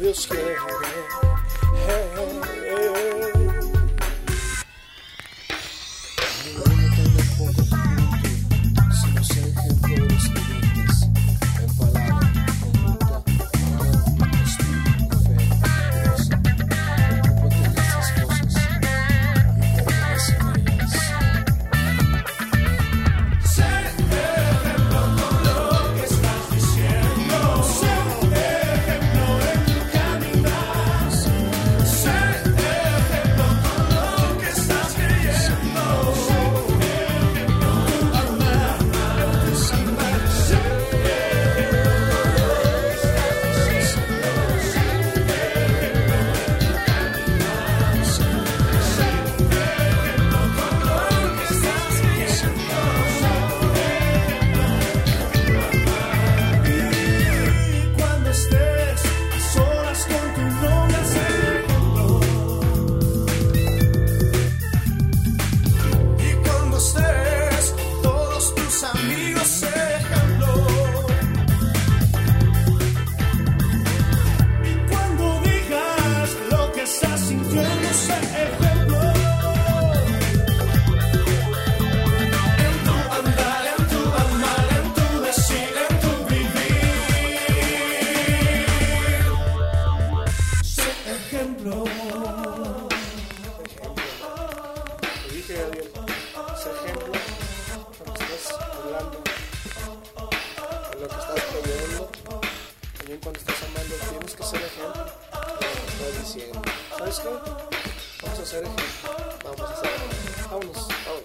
Dios quiere. Ninguno tenga poco tu virtud, sino ser ejemplo de los creyentes en palabra, conducta, amor, espíritu, fe, pureza. Ocúpate de estas cosas y permanece en ellas. Sé ejemplo con lo que estás diciendo. Sé ejemplo en tu caminar. Sé ejemplo con lo que estás creyendo. Sé ejemplo tu amar. Sé y cuando estés a solas con tu novia, sé ejemplo. Y cuando estés con todos tus amigos, sé ejemplo. Y cuando digas lo que estás sintiendo, sé ejemplo. En tu andar, en tu amar, en tu decir, en tu vivir. Sé ejemplo. Te dije, Gabriel, sé ejemplo cuando estás hablando, en lo que estás creyendo, también cuando estás amando, tienes que ser ejemplo de lo que estás diciendo. ¿Sabes qué? Vamos a ser ejemplo. Vamos a ser ejemplo. Vámonos, vámonos.